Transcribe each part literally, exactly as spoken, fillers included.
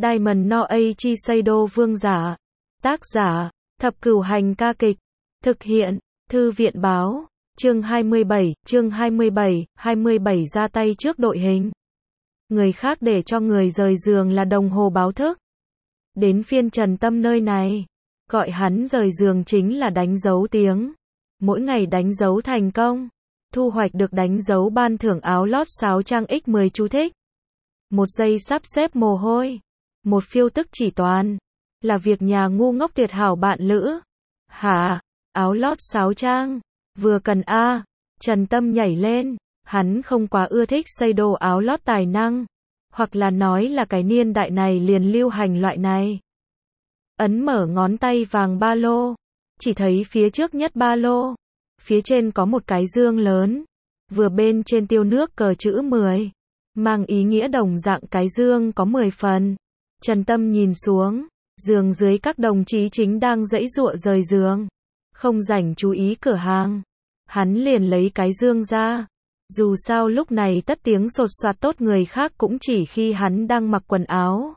Diamond no Aichi Seido vương giả. Tác giả, Thập Cửu Hành ca kịch. Thực hiện, Thư viện báo. Chương hai mươi bảy, chương hai mươi bảy, hai mươi bảy ra tay trước đội hình. Người khác để cho người rời giường là đồng hồ báo thức. Đến phiên Trần Tâm nơi này, gọi hắn rời giường chính là đánh dấu tiếng. Mỗi ngày đánh dấu thành công, thu hoạch được đánh dấu ban thưởng áo lót sáo trang nhân mười chú thích. Một giây sắp xếp mồ hôi, một phiêu tức chỉ toàn là việc nhà ngu ngốc tuyệt hảo bạn lữ. Hả? Áo lót sáo trang, vừa cần a. À. Trần Tâm nhảy lên, hắn không quá ưa thích xây đồ áo lót tài năng, hoặc là nói là cái niên đại này liền lưu hành loại này. Ấn mở ngón tay vàng ba lô, chỉ thấy phía trước nhất ba lô, phía trên có một cái dương lớn, vừa bên trên tiêu nước cờ chữ mười, mang ý nghĩa đồng dạng cái dương có mười phần. Trần Tâm nhìn xuống, giường dưới các đồng chí chính đang giãy giụa rời giường, không rảnh chú ý cửa hàng. Hắn liền lấy cái dương ra, dù sao lúc này tất tiếng sột soạt tốt người khác cũng chỉ khi hắn đang mặc quần áo.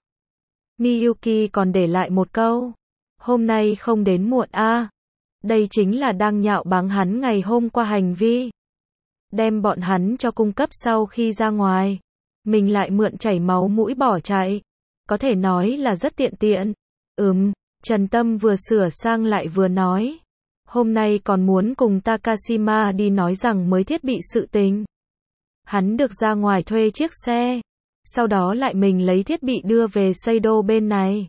Miyuki còn để lại một câu, hôm nay không đến muộn a. À. Đây chính là đang nhạo báng hắn ngày hôm qua hành vi. Đem bọn hắn cho cung cấp sau khi ra ngoài, mình lại mượn chảy máu mũi bỏ chạy. Có thể nói là rất tiện tiện. Ừm, Trần Tâm vừa sửa sang lại vừa nói. Hôm nay còn muốn cùng Takashima đi nói rằng mới thiết bị sự tình. Hắn được ra ngoài thuê chiếc xe, sau đó lại mình lấy thiết bị đưa về Seido bên này.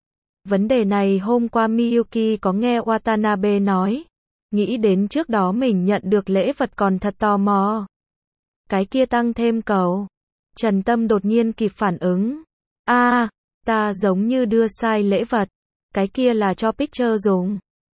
Vấn đề này hôm qua Miyuki có nghe Watanabe nói, nghĩ đến trước đó mình nhận được lễ vật còn thật tò mò. Cái kia tăng thêm cầu. Trần Tâm đột nhiên kịp phản ứng. A, à, ta giống như đưa sai lễ vật. Cái kia là cho Picture dùng.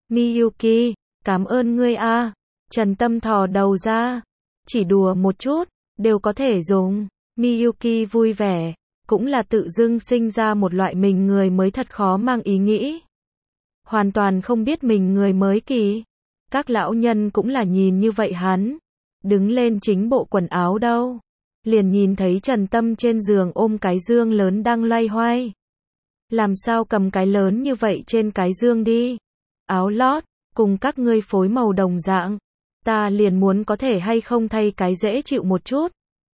Miyuki, cảm ơn ngươi a. À. Trần Tâm thò đầu ra. Chỉ đùa một chút, đều có thể dùng. Miyuki vui vẻ, cũng là tự dưng sinh ra một loại mình người mới thật khó mang ý nghĩ. Hoàn toàn không biết mình người mới kỳ. Các lão nhân cũng là nhìn như vậy hắn. Đứng lên chính bộ quần áo đâu. Liền nhìn thấy Trần Tâm trên giường ôm cái dương lớn đang loay hoay. Làm sao cầm cái lớn như vậy trên cái dương đi? Áo lót, cùng các ngươi phối màu đồng dạng. Ta liền muốn có thể hay không thay cái dễ chịu một chút.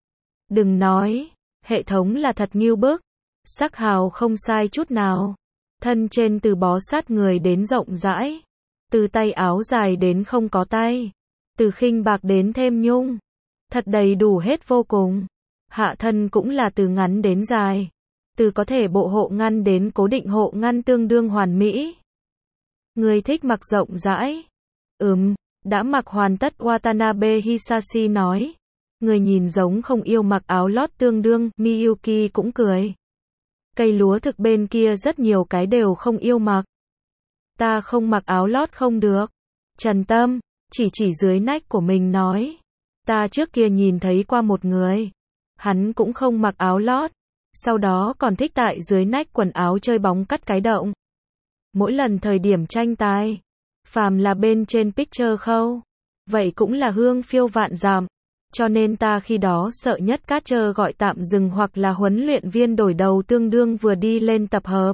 Đừng nói, hệ thống là thật nghiêu bức. Sắc hào không sai chút nào. Thân trên từ bó sát người đến rộng rãi. Từ tay áo dài đến không có tay. Từ khinh bạc đến thêm nhung. Thật đầy đủ hết vô cùng. Hạ thân cũng là từ ngắn đến dài. Từ có thể bộ hộ ngăn đến cố định hộ ngăn tương đương hoàn mỹ. Người thích mặc rộng rãi. Ừm, đã mặc hoàn tất. Watanabe Hisashi nói. Người nhìn giống không yêu mặc áo lót tương đương. Miyuki cũng cười. Cây lúa thực bên kia rất nhiều cái đều không yêu mặc. Ta không mặc áo lót không được. Trần Tâm, chỉ chỉ dưới nách của mình nói. Ta trước kia nhìn thấy qua một người. Hắn cũng không mặc áo lót. Sau đó còn thích tại dưới nách quần áo chơi bóng cắt cái động. Mỗi lần thời điểm tranh tài, phàm là bên trên picture khâu, vậy cũng là hương phiêu vạn dặm. Cho nên ta khi đó sợ nhất catcher gọi tạm dừng hoặc là huấn luyện viên đổi đầu tương đương vừa đi lên tập hợp.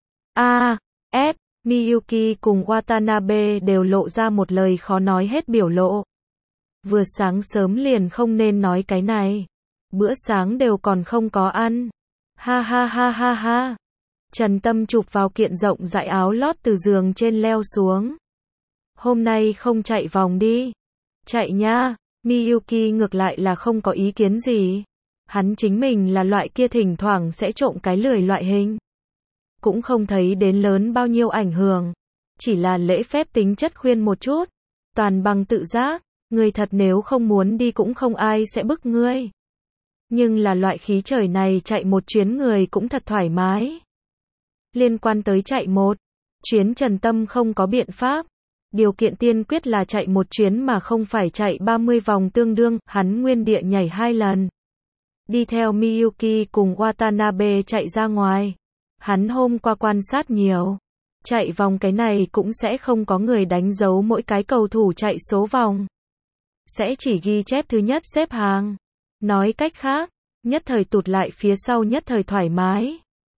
A, S, Miyuki cùng Watanabe đều lộ ra một lời khó nói hết biểu lộ. Vừa sáng sớm liền không nên nói cái này. Bữa sáng đều còn không có ăn. Ha ha ha ha ha. Trần Tâm chụp vào kiện rộng rãi áo lót từ giường trên leo xuống. Hôm nay không chạy vòng đi. Chạy nha. Miyuki ngược lại là không có ý kiến gì. Hắn chính mình là loại kia thỉnh thoảng sẽ trộm cái lười loại hình. Cũng không thấy đến lớn bao nhiêu ảnh hưởng. Chỉ là lễ phép tính chất khuyên một chút. Toàn bằng tự giác. Người thật nếu không muốn đi cũng không ai sẽ bức ngươi. Nhưng là loại khí trời này chạy một chuyến người cũng thật thoải mái. Liên quan tới chạy một chuyến Trần Tâm không có biện pháp. Điều kiện tiên quyết là chạy một chuyến mà không phải chạy ba mươi vòng tương đương, hắn nguyên địa nhảy hai lần. Đi theo Miyuki cùng Watanabe chạy ra ngoài. Hắn hôm qua quan sát nhiều. Chạy vòng cái này cũng sẽ không có người đánh dấu mỗi cái cầu thủ chạy số vòng. Sẽ chỉ ghi chép thứ nhất xếp hàng. Nói cách khác, nhất thời tụt lại phía sau nhất thời thoải mái.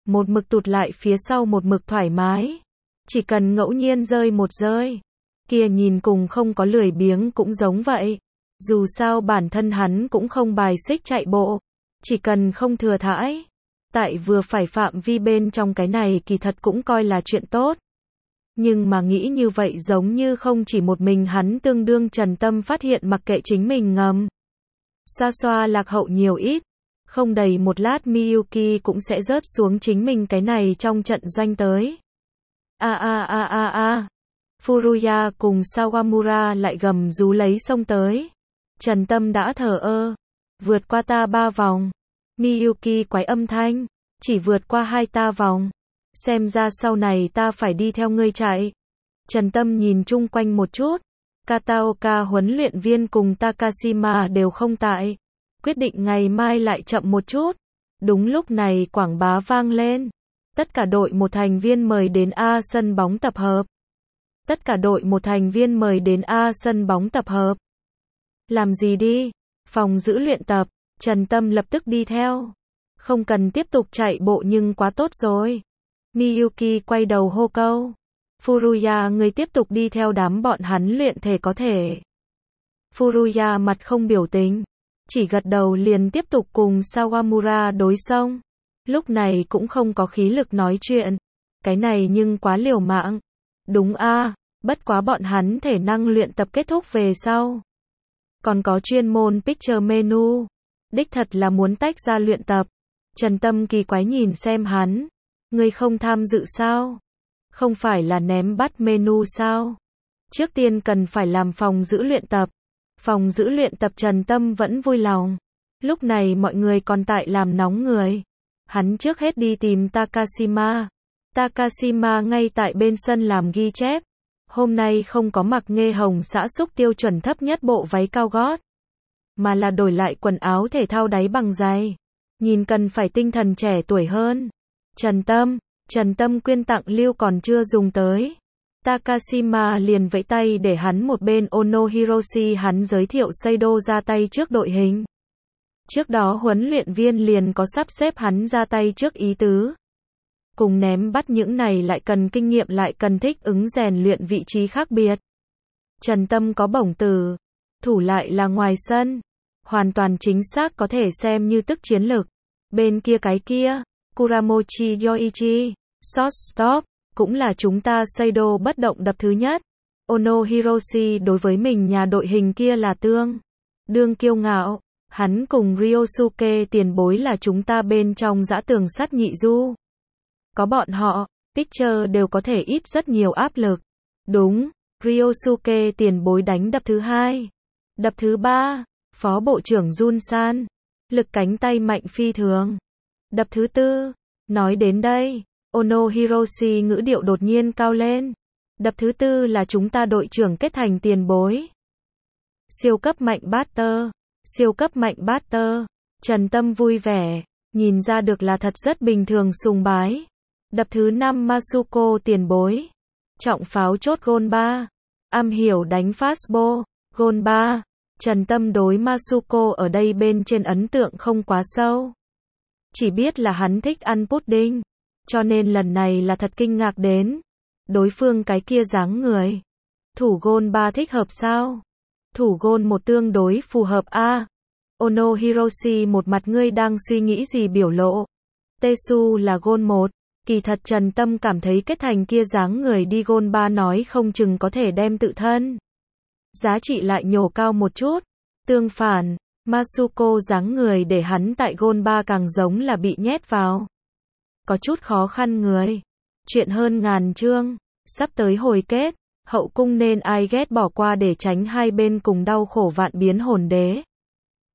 một mực tụt lại phía sau một mực thoải mái. Chỉ cần ngẫu nhiên rơi một rơi. Kia nhìn cùng không có lười biếng cũng giống vậy. Dù sao bản thân hắn cũng không bài xích chạy bộ. Chỉ cần không thừa thãi. Tại vừa phải phạm vi bên trong cái này kỳ thật cũng coi là chuyện tốt. Nhưng mà nghĩ như vậy giống như không chỉ một mình hắn tương đương Trần Tâm phát hiện mặc kệ chính mình ngầm. Xoa xoa lạc hậu nhiều ít. Không đầy một lát Miyuki cũng sẽ rớt xuống chính mình cái này trong trận doanh tới. A a a a a. Furuya cùng Sawamura lại gầm rú lấy xông tới. Trần Tâm đã thờ ơ. Vượt qua ta ba vòng. Miyuki quái âm thanh. Chỉ vượt qua hai ta vòng. Xem ra sau này ta phải đi theo ngươi chạy. Trần Tâm nhìn chung quanh một chút. Kataoka huấn luyện viên cùng Takashima đều không tại. Quyết định ngày mai lại chậm một chút. Đúng lúc này quảng bá vang lên. Tất cả đội một thành viên mời đến A sân bóng tập hợp. Tất cả đội một thành viên mời đến A sân bóng tập hợp. Làm gì đi? Phòng giữ luyện tập. Trần Tâm lập tức đi theo. Không cần tiếp tục chạy bộ nhưng quá tốt rồi. Miyuki quay đầu hô câu. Furuya người tiếp tục đi theo đám bọn hắn luyện thể có thể. Furuya mặt không biểu tình. Chỉ gật đầu liền tiếp tục cùng Sawamura đối xông. Lúc này cũng không có khí lực nói chuyện. Cái này nhưng quá liều mạng. Đúng a, à, bất quá bọn hắn thể năng luyện tập kết thúc về sau. Còn có chuyên môn picture menu. Đích thật là muốn tách ra luyện tập. Trần Tâm kỳ quái nhìn xem hắn. Ngươi không tham dự sao? Không phải là ném bắt menu sao? Trước tiên cần phải làm phòng giữ luyện tập. Phòng giữ luyện tập Trần Tâm vẫn vui lòng. Lúc này mọi người còn tại làm nóng người. Hắn trước hết đi tìm Takashima. Takashima ngay tại bên sân làm ghi chép. Hôm nay không có mặc nghe hồng xã xúc tiêu chuẩn thấp nhất bộ váy cao gót. Mà là đổi lại quần áo thể thao đáy bằng giày. Nhìn cần phải tinh thần trẻ tuổi hơn. Trần Tâm, Trần Tâm quyên tặng lưu còn chưa dùng tới. Takashima liền vẫy tay để hắn một bên Ono Hiroshi hắn giới thiệu Seido ra tay trước đội hình. Trước đó huấn luyện viên liền có sắp xếp hắn ra tay trước ý tứ. Cùng ném bắt những này lại cần kinh nghiệm lại cần thích ứng rèn luyện vị trí khác biệt. Trần Tâm có bổng từ. Thủ lại là ngoài sân. Hoàn toàn chính xác có thể xem như tức chiến lực. Bên kia cái kia. Kuramochi Yoichi. Shortstop. Cũng là chúng ta Seido bất động đập thứ nhất. Ono Hiroshi đối với mình nhà đội hình kia là tương đương kiêu ngạo. Hắn cùng Ryosuke tiền bối là chúng ta bên trong dã tường sắt nhị du. Có bọn họ, pitcher đều có thể ít rất nhiều áp lực. Đúng, Ryosuke tiền bối đánh đập thứ hai. Đập thứ ba, Phó Bộ trưởng Jun San. Lực cánh tay mạnh phi thường. Đập thứ tư, nói đến đây. Ono Hiroshi ngữ điệu đột nhiên cao lên. Đập thứ tư là chúng ta đội trưởng kết thành tiền bối. Siêu cấp mạnh batter. Siêu cấp mạnh batter. Trần Tâm vui vẻ. Nhìn ra được là thật rất bình thường sùng bái. Đập thứ năm Masuko tiền bối. Trọng pháo chốt gôn ba. Am hiểu đánh fastball. Gôn ba. Trần Tâm đối Masuko ở đây bên trên ấn tượng không quá sâu. Chỉ biết là hắn thích ăn pudding. Cho nên lần này là thật kinh ngạc đến. Đối phương cái kia dáng người. Thủ gôn ba thích hợp sao? Thủ gôn một tương đối phù hợp a. À, Ono Hiroshi một mặt ngươi đang suy nghĩ gì biểu lộ. Tesu là gôn một. Kỳ thật Trần Tâm cảm thấy kết thành kia dáng người đi gôn ba nói không chừng có thể đem tự thân. Giá trị lại nhổ cao một chút. Tương phản, Masuko dáng người để hắn tại gôn ba càng giống là bị nhét vào. Có chút khó khăn người. Chuyện hơn ngàn chương. Sắp tới hồi kết. Hậu cung nên ai ghét bỏ qua để tránh hai bên cùng đau khổ vạn biến hồn đế.